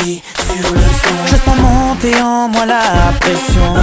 qui sur le son. Je sens monter en moi la pression.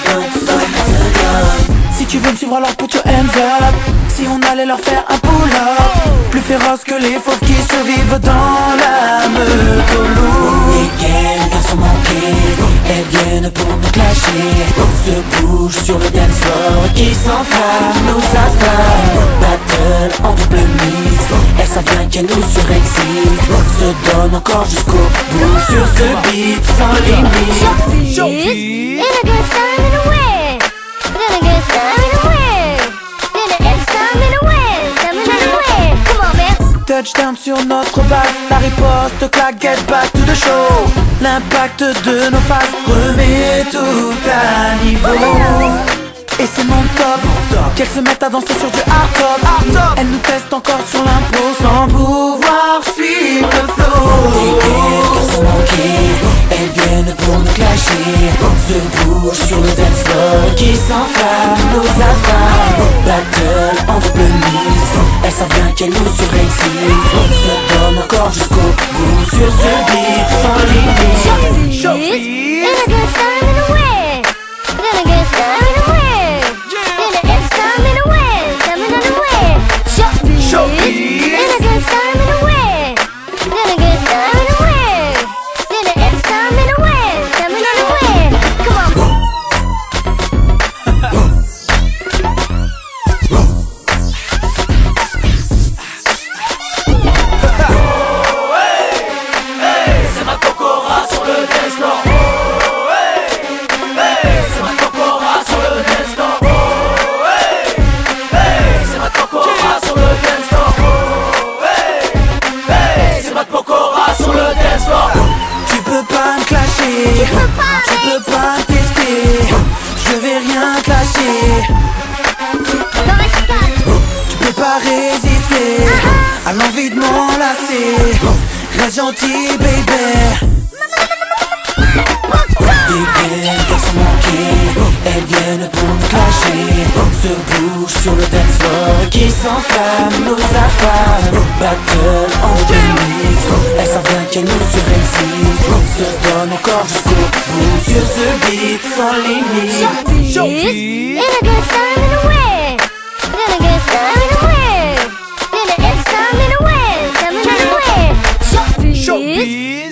Si tu veux me suivre alors put your hands up. Si on allait leur faire un pull-up, plus féroce que les fauves qui survivent dans la meute au loup. Les gangs, elles sont manquées, elles viennent pour nous clasher. Se bougent sur le dance floor, qui s'enflamme, nous affame. Battle en double mise, elles savent bien qu'elles nous surexcitent. Se donnent encore jusqu'au bout sur ce beat sans limite. Showbiz, in a good time in a way. In a good time in a way. In a good time in a way. Time in a way. Come on, man. Touchdown sur notre base, la riposte claque, get back to the show. L'impact de nos faces remet tout à niveau. Et c'est mon top, qu'elles se mettent à danser sur du hard top. Elles nous testent encore sur l'impro sans pouvoir suivre le flow. Les gangs, elles sont manquées, elles viennent pour nous clasher. Se bougent sur le dance floor, qui s'enflamme, nous affame. Battle en double mise, elles savent bien qu'elles nous surexcitent. Se donnent encore jusqu'au bout sur ce beat sans limite. Showbiz, in a good time in a way. In a good time in a way. In a good time in a way. Time in a way. Showbiz, in a good time in a way. In a good time in a way. In a good time in a way. Time in a way. Come on. C'est ma Pokora sur le dance floor. C'est ma Pokora sur le dance floor. C'est ma Pokora sur le dance floor. C'est ma Pokora sur le dance floor. Tu peux pas me clasher, tu peux pas me tester. Je vais rien clasher. Tu peux pas résister à l'envie de m'enlacer. Reste gentil, baby. Les gangs, elles sont manquées, elles viennent pour nous clasher. Se bougent sur le dance floor, qui s'enflamme, nous affame. Battle en mise, elles savent bien qu'elles nous surexcitent. Se donnent encore jusqu'au bout sur ce beat sans limite. Showbiz, in a good time in a way. In a good time in a way. In a good time in a way. Time in a way. Showbiz.